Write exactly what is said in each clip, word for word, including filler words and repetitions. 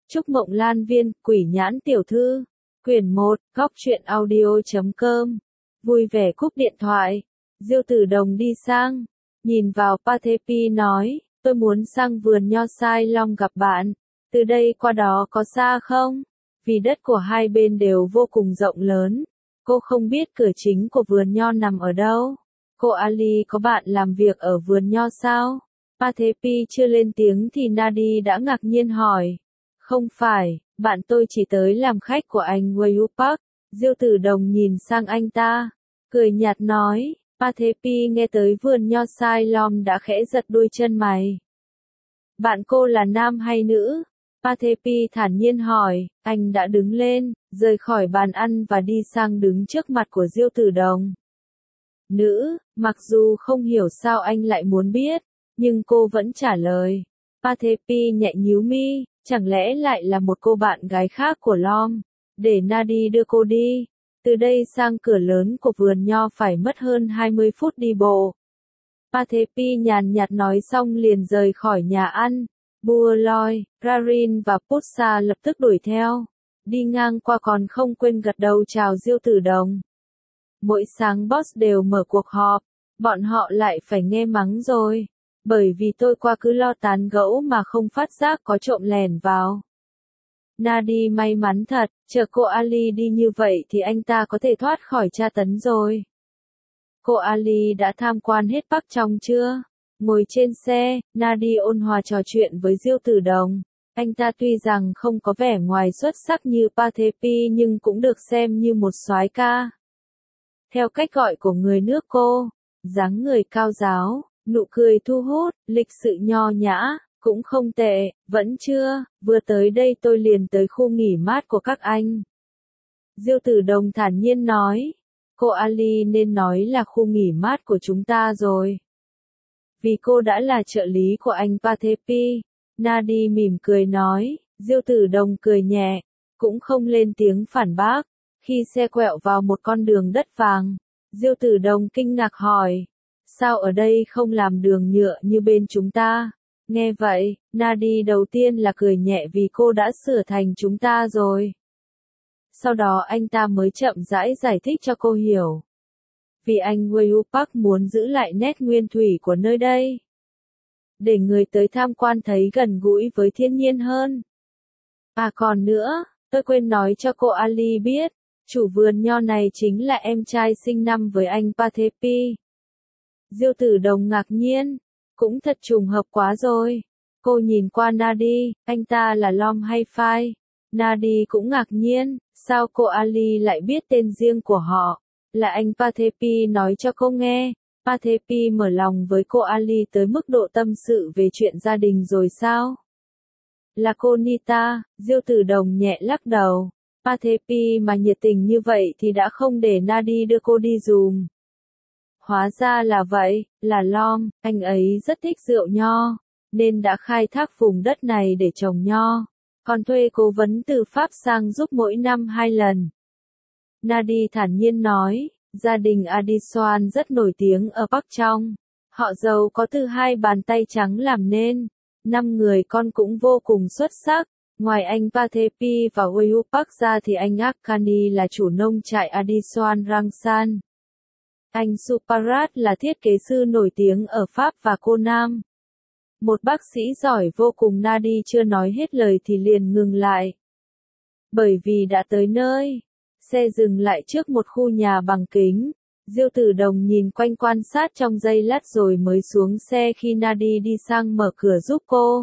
Trúc Mộng Lan Viên, Quỷ Nhãn Tiểu Thư. Quyển một, góc truyện audio.com. Vui vẻ cúp điện thoại. Diêu Tử Đồng đi sang. Nhìn vào Pathepi nói, tôi muốn sang vườn nho Sai Long gặp bạn. Từ đây qua đó có xa không? Vì đất của hai bên đều vô cùng rộng lớn. Cô không biết cửa chính của vườn nho nằm ở đâu. Cô Ali có bạn làm việc ở vườn nho sao? Pathepi chưa lên tiếng thì Nadi đã ngạc nhiên hỏi. Không phải, bạn tôi chỉ tới làm khách của anh Wayu Park. Diêu Tử Đồng nhìn sang anh ta, cười nhạt nói, Pathepi nghe tới vườn nho Sai Long đã khẽ giật đuôi chân mày. Bạn cô là nam hay nữ? Pathepi thản nhiên hỏi, anh đã đứng lên, rời khỏi bàn ăn và đi sang đứng trước mặt của Diêu Tử Đồng. Nữ, mặc dù không hiểu sao anh lại muốn biết, nhưng cô vẫn trả lời. Pathepi nhẹ nhíu mi, chẳng lẽ lại là một cô bạn gái khác của Lom, để Nadi đưa cô đi. Từ đây sang cửa lớn của vườn nho phải mất hơn hai mươi phút đi bộ. Pathepi nhàn nhạt nói xong liền rời khỏi nhà ăn. Bua Loi, Rarin và Putsa lập tức đuổi theo. Đi ngang qua còn không quên gật đầu chào Diêu Tử Đồng. Mỗi sáng boss đều mở cuộc họp, bọn họ lại phải nghe mắng rồi. Bởi vì tôi qua cứ lo tán gẫu mà không phát giác có trộm lẻn vào. Nadi may mắn thật, chờ cô Ali đi như vậy thì anh ta có thể thoát khỏi tra tấn rồi. Cô Ali đã tham quan hết Park Trong chưa? Ngồi trên xe, Nadi ôn hòa trò chuyện với Diêu Tử Đồng. Anh ta tuy rằng không có vẻ ngoài xuất sắc như Pathepi nhưng cũng được xem như một soái ca. Theo cách gọi của người nước cô, dáng người cao ráo, nụ cười thu hút, lịch sự nho nhã, cũng không tệ, vẫn chưa, vừa tới đây tôi liền tới khu nghỉ mát của các anh. Diêu Tử Đồng thản nhiên nói, cô Ali nên nói là khu nghỉ mát của chúng ta rồi. Vì cô đã là trợ lý của anh Pathepi, Nadi mỉm cười nói, Diêu Tử Đồng cười nhẹ, cũng không lên tiếng phản bác. Khi xe quẹo vào một con đường đất vàng, Diêu Tử Đồng kinh ngạc hỏi, sao ở đây không làm đường nhựa như bên chúng ta? Nghe vậy, Nadi đầu tiên là cười nhẹ vì cô đã sửa thành chúng ta rồi. Sau đó anh ta mới chậm rãi giải thích cho cô hiểu. Vì anh Wayu Park muốn giữ lại nét nguyên thủy của nơi đây. Để người tới tham quan thấy gần gũi với thiên nhiên hơn. À còn nữa, tôi quên nói cho cô Ali biết, chủ vườn nho này chính là em trai sinh năm với anh Pathepi. Diêu Tử Đồng ngạc nhiên, cũng thật trùng hợp quá rồi. Cô nhìn qua Nadi, anh ta là Lom hay Phai? Nadi cũng ngạc nhiên, sao cô Ali lại biết tên riêng của họ? Là anh Pathepi nói cho cô nghe. Pathepi mở lòng với cô Ali tới mức độ tâm sự về chuyện gia đình rồi sao? Là cô Nita, Diêu Tử Đồng nhẹ lắc đầu. Pathepi mà nhiệt tình như vậy thì đã không để Nadi đưa cô đi dùm. Hóa ra là vậy, là Lom, anh ấy rất thích rượu nho, nên đã khai thác vùng đất này để trồng nho, còn thuê cố vấn từ Pháp sang giúp mỗi năm hai lần. Nadi thản nhiên nói, gia đình Adiswan rất nổi tiếng ở Park Trong. Họ giàu có từ hai bàn tay trắng làm nên, năm người con cũng vô cùng xuất sắc. Ngoài anh Pathepi và Wayu Park ra thì anh Akani là chủ nông trại Adiswan Rangsan. Anh Suparat là thiết kế sư nổi tiếng ở Pháp và cô Nam. Một bác sĩ giỏi vô cùng. Nadi chưa nói hết lời thì liền ngừng lại. Bởi vì đã tới nơi, xe dừng lại trước một khu nhà bằng kính. Diêu Tử Đồng nhìn quanh quan sát trong giây lát rồi mới xuống xe khi Nadi đi sang mở cửa giúp cô.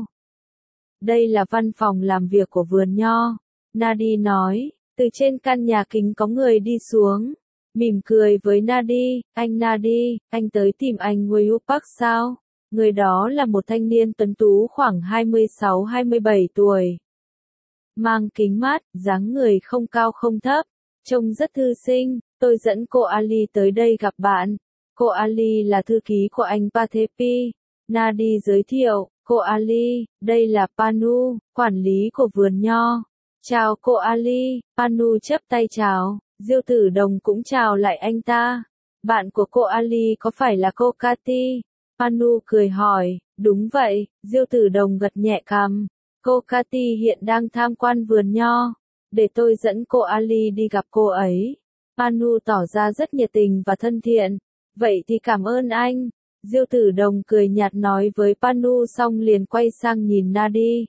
Đây là văn phòng làm việc của vườn nho. Nadi nói, từ trên căn nhà kính có người đi xuống. Mỉm cười với Nadi, anh Nadi, anh tới tìm anh Wayu Park sao? Người đó là một thanh niên tuấn tú khoảng hai mươi sáu hai mươi bảy tuổi. Mang kính mát, dáng người không cao không thấp, trông rất thư sinh. Tôi dẫn cô Ali tới đây gặp bạn. Cô Ali là thư ký của anh Pathepi. Nadi giới thiệu, cô Ali, đây là Panu, quản lý của vườn nho. Chào cô Ali, Panu chắp tay chào. Diêu Tử Đồng cũng chào lại anh ta. Bạn của cô Ali có phải là cô Kati? Panu cười hỏi, đúng vậy, Diêu Tử Đồng gật nhẹ cằm. Cô Cathy hiện đang tham quan vườn nho. Để tôi dẫn cô Ali đi gặp cô ấy. Panu tỏ ra rất nhiệt tình và thân thiện. Vậy thì cảm ơn anh. Diêu Tử Đồng cười nhạt nói với Panu xong liền quay sang nhìn Nadi.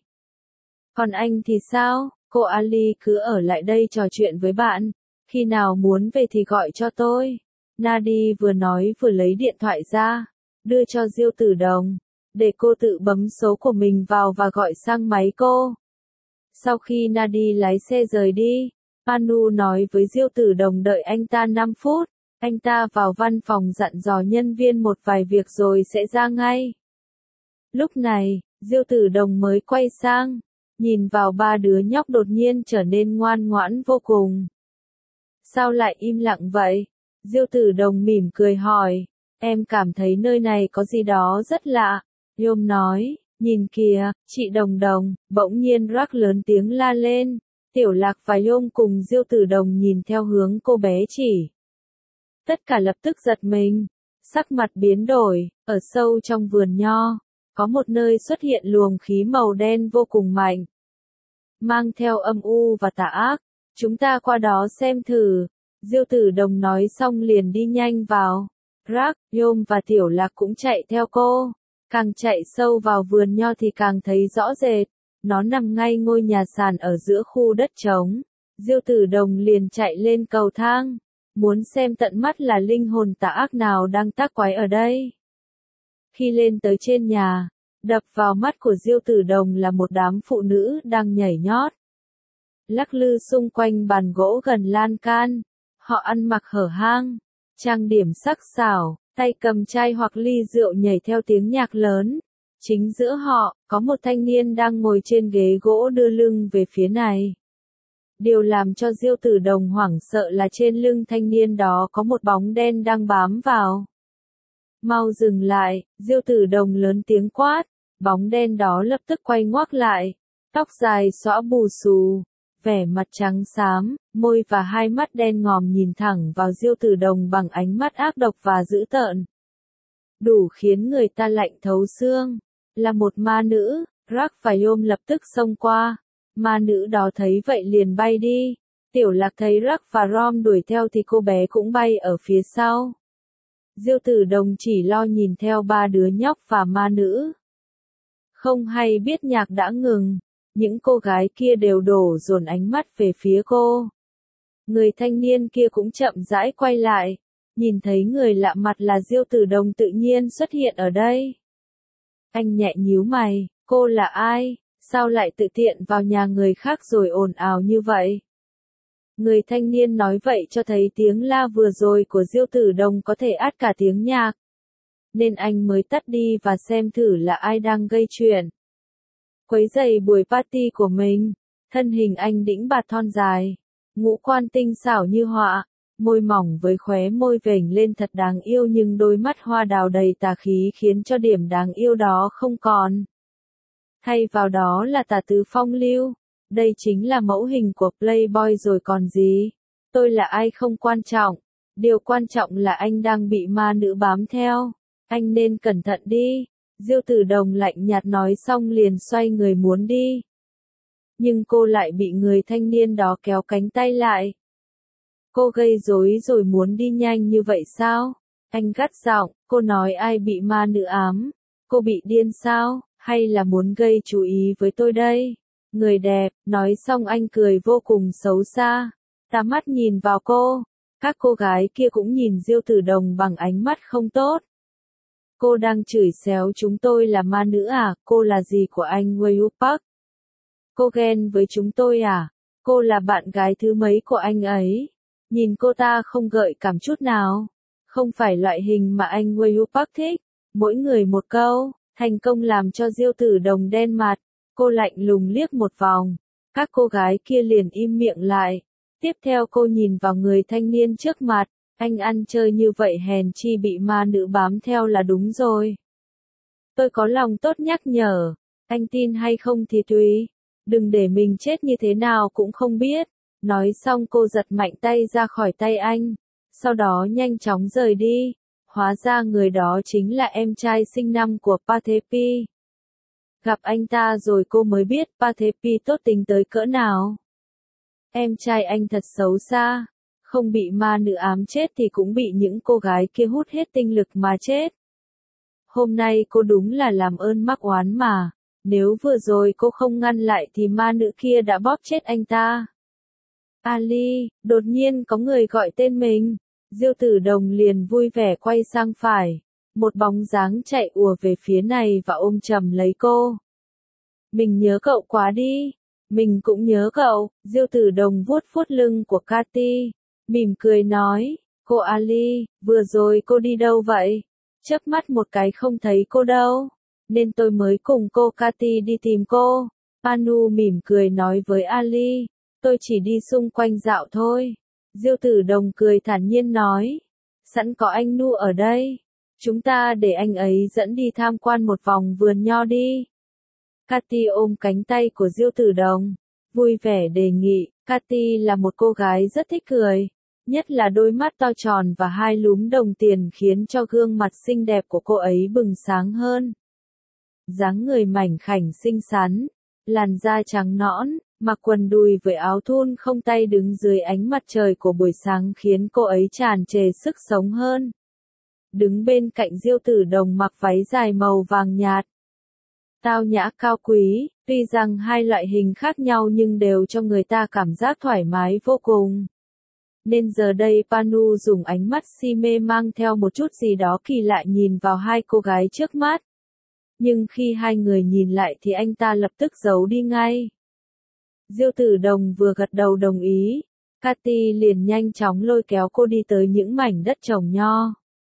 Còn anh thì sao? Cô Ali cứ ở lại đây trò chuyện với bạn. Khi nào muốn về thì gọi cho tôi. Nadi vừa nói vừa lấy điện thoại ra. Đưa cho Diêu Tử Đồng. Để cô tự bấm số của mình vào và gọi sang máy cô. Sau khi Nadi lái xe rời đi, Panu nói với Diêu Tử Đồng đợi anh ta năm phút. Anh ta vào văn phòng dặn dò nhân viên một vài việc rồi sẽ ra ngay. Lúc này, Diêu Tử Đồng mới quay sang, nhìn vào ba đứa nhóc đột nhiên trở nên ngoan ngoãn vô cùng. Sao lại im lặng vậy? Diêu Tử Đồng mỉm cười hỏi. Em cảm thấy nơi này có gì đó rất lạ. Yom nói, nhìn kìa, chị Đồng Đồng. Bỗng nhiên Rắc lớn tiếng la lên. Tiểu Lạc và Yom cùng Diêu Tử Đồng nhìn theo hướng cô bé chỉ. Tất cả lập tức giật mình, sắc mặt biến đổi. Ở sâu trong vườn nho, có một nơi xuất hiện luồng khí màu đen vô cùng mạnh, mang theo âm u và tà ác. Chúng ta qua đó xem thử. Diêu Tử Đồng nói xong liền đi nhanh vào. Rắc, Yom và Tiểu Lạc cũng chạy theo cô. Càng chạy sâu vào vườn nho thì càng thấy rõ rệt. Nó nằm ngay ngôi nhà sàn ở giữa khu đất trống. Diêu Tử Đồng liền chạy lên cầu thang. Muốn xem tận mắt là linh hồn tà ác nào đang tác quái ở đây. Khi lên tới trên nhà, đập vào mắt của Diêu Tử Đồng là một đám phụ nữ đang nhảy nhót, lắc lư xung quanh bàn gỗ gần lan can. Họ ăn mặc hở hang, trang điểm sắc sảo, tay cầm chai hoặc ly rượu nhảy theo tiếng nhạc lớn. Chính giữa họ, có một thanh niên đang ngồi trên ghế gỗ đưa lưng về phía này. Điều làm cho Diêu Tử Đồng hoảng sợ là trên lưng thanh niên đó có một bóng đen đang bám vào. Mau dừng lại, Diêu Tử Đồng lớn tiếng quát. Bóng đen đó lập tức quay ngoác lại. Tóc dài xõa bù xù, vẻ mặt trắng xám, môi và hai mắt đen ngòm nhìn thẳng vào Diêu Tử Đồng bằng ánh mắt ác độc và dữ tợn. Đủ khiến người ta lạnh thấu xương. Là một ma nữ. Rắc và Yom lập tức xông qua. Ma nữ đó thấy vậy liền bay đi. Tiểu Lạc thấy Rắc và Rom đuổi theo thì cô bé cũng bay ở phía sau. Diêu Tử Đồng chỉ lo nhìn theo ba đứa nhóc và ma nữ. Không hay biết nhạc đã ngừng. Những cô gái kia đều đổ dồn ánh mắt về phía cô. Người thanh niên kia cũng chậm rãi quay lại. Nhìn thấy người lạ mặt là Diêu Tử Đồng tự nhiên xuất hiện ở đây. Anh nhẹ nhíu mày, cô là ai? Sao lại tự tiện vào nhà người khác rồi ồn ào như vậy? Người thanh niên nói vậy cho thấy tiếng la vừa rồi của Diêu Tử Đồng có thể át cả tiếng nhạc. Nên anh mới tắt đi và xem thử là ai đang gây chuyện. Quấy rầy buổi party của mình. Thân hình anh đĩnh bạt thon dài. Ngũ quan tinh xảo như họa. Môi mỏng với khóe môi vểnh lên thật đáng yêu nhưng đôi mắt hoa đào đầy tà khí khiến cho điểm đáng yêu đó không còn. Thay vào đó là tà tứ phong lưu. Đây chính là mẫu hình của Playboy rồi còn gì. Tôi là ai không quan trọng. Điều quan trọng là anh đang bị ma nữ bám theo. Anh nên cẩn thận đi. Diêu Tử Đồng lạnh nhạt nói xong liền xoay người muốn đi. Nhưng cô lại bị người thanh niên đó kéo cánh tay lại. Cô gây rối rồi muốn đi nhanh như vậy sao? Anh gắt giọng, cô nói ai bị ma nữ ám? Cô bị điên sao? Hay là muốn gây chú ý với tôi đây? Người đẹp, nói xong anh cười vô cùng xấu xa. Tà mắt nhìn vào cô. Các cô gái kia cũng nhìn Diêu Tử Đồng bằng ánh mắt không tốt. Cô đang chửi xéo chúng tôi là ma nữ à? Cô là gì của anh Woo Park? Cô ghen với chúng tôi à? Cô là bạn gái thứ mấy của anh ấy? Nhìn cô ta không gợi cảm chút nào. Không phải loại hình mà anh Woo Park thích. Mỗi người một câu, thành công làm cho Diêu Tử Đồng đen mặt. Cô lạnh lùng liếc một vòng. Các cô gái kia liền im miệng lại. Tiếp theo cô nhìn vào người thanh niên trước mặt. Anh ăn chơi như vậy hèn chi bị ma nữ bám theo là đúng rồi. Tôi có lòng tốt nhắc nhở. Anh tin hay không thì tùy. Đừng để mình chết như thế nào cũng không biết. Nói xong cô giật mạnh tay ra khỏi tay anh. Sau đó nhanh chóng rời đi. Hóa ra người đó chính là em trai sinh năm của Patepi. Gặp anh ta rồi cô mới biết Pathepi tốt tính tới cỡ nào. Em trai anh thật xấu xa, không bị ma nữ ám chết thì cũng bị những cô gái kia hút hết tinh lực mà chết. Hôm nay cô đúng là làm ơn mắc oán mà, nếu vừa rồi cô không ngăn lại thì ma nữ kia đã bóp chết anh ta. Ali, đột nhiên có người gọi tên mình, Diêu Tử Đồng liền vui vẻ quay sang phải, một bóng dáng chạy ùa về phía này và ôm chầm lấy cô. Mình nhớ cậu quá đi, mình cũng nhớ cậu, Diêu Tử Đồng vuốt vuốt lưng của Cathy, mỉm cười nói, cô Ali, vừa rồi cô đi đâu vậy? Chớp mắt một cái không thấy cô đâu, nên tôi mới cùng cô Cathy đi tìm cô. Panu mỉm cười nói với Ali, tôi chỉ đi xung quanh dạo thôi. Diêu Tử Đồng cười thản nhiên nói, sẵn có anh Nu ở đây, chúng ta để anh ấy dẫn đi tham quan một vòng vườn nho đi. Cathy ôm cánh tay của Diêu Tử Đồng, vui vẻ đề nghị. Cathy là một cô gái rất thích cười, nhất là đôi mắt to tròn và hai lúm đồng tiền khiến cho gương mặt xinh đẹp của cô ấy bừng sáng hơn. Dáng người mảnh khảnh xinh xắn, làn da trắng nõn, mặc quần đùi với áo thun không tay đứng dưới ánh mặt trời của buổi sáng khiến cô ấy tràn trề sức sống hơn. Đứng bên cạnh Diêu Tử Đồng mặc váy dài màu vàng nhạt, tao nhã cao quý, tuy rằng hai loại hình khác nhau nhưng đều cho người ta cảm giác thoải mái vô cùng. Nên giờ đây Panu dùng ánh mắt si mê mang theo một chút gì đó kỳ lạ nhìn vào hai cô gái trước mắt. Nhưng khi hai người nhìn lại thì anh ta lập tức giấu đi ngay. Diêu Tử Đồng vừa gật đầu đồng ý, Cathy liền nhanh chóng lôi kéo cô đi tới những mảnh đất trồng nho.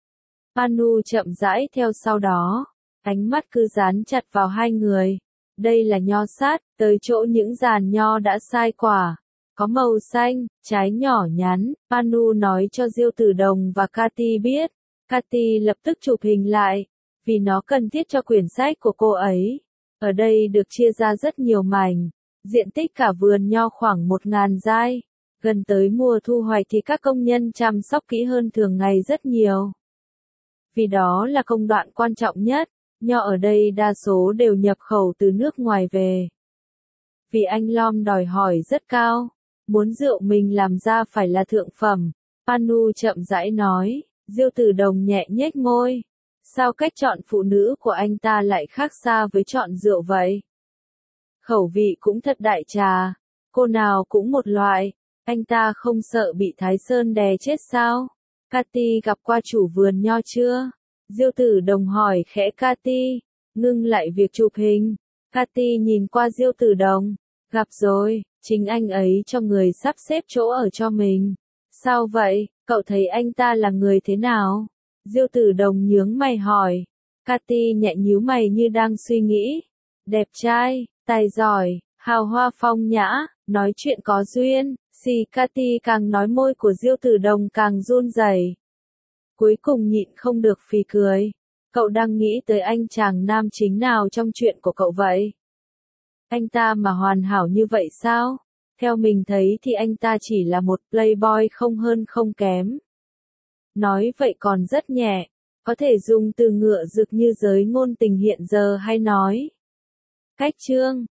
Panu chậm rãi theo sau đó, ánh mắt cứ dán chặt vào hai người. Đây là nho sát, tới chỗ những giàn nho đã sai quả, có màu xanh, trái nhỏ nhắn. Panu nói cho Diêu Tử Đồng và Cathy biết. Cathy lập tức chụp hình lại, vì nó cần thiết cho quyển sách của cô ấy. Ở đây được chia ra rất nhiều mảnh, diện tích cả vườn nho khoảng một ngàn giai. Gần tới mùa thu hoạch thì các công nhân chăm sóc kỹ hơn thường ngày rất nhiều. Vì đó là công đoạn quan trọng nhất, nho ở đây đa số đều nhập khẩu từ nước ngoài về. Vì anh Lom đòi hỏi rất cao, muốn rượu mình làm ra phải là thượng phẩm. Panu chậm rãi nói, Diêu Tử Đồng nhẹ nhếch môi. Sao cách chọn phụ nữ của anh ta lại khác xa với chọn rượu vậy? Khẩu vị cũng thật đại trà, cô nào cũng một loại, anh ta không sợ bị Thái Sơn đè chết sao? Cathy gặp qua chủ vườn nho chưa? Diêu Tử Đồng hỏi khẽ Cathy, ngưng lại việc chụp hình. Cathy nhìn qua Diêu Tử Đồng, gặp rồi, chính anh ấy cho người sắp xếp chỗ ở cho mình. Sao vậy, cậu thấy anh ta là người thế nào? Diêu Tử Đồng nhướng mày hỏi. Cathy nhẹ nhíu mày như đang suy nghĩ. Đẹp trai, tài giỏi, hào hoa phong nhã, nói chuyện có duyên. Xì Cathy càng nói môi của Diêu Tử Đồng càng run rẩy. Cuối cùng nhịn không được phì cười. Cậu đang nghĩ tới anh chàng nam chính nào trong chuyện của cậu vậy? Anh ta mà hoàn hảo như vậy sao? Theo mình thấy thì anh ta chỉ là một playboy không hơn không kém. Nói vậy còn rất nhẹ, có thể dùng từ ngựa rực như giới ngôn tình hiện giờ hay nói. Cách chương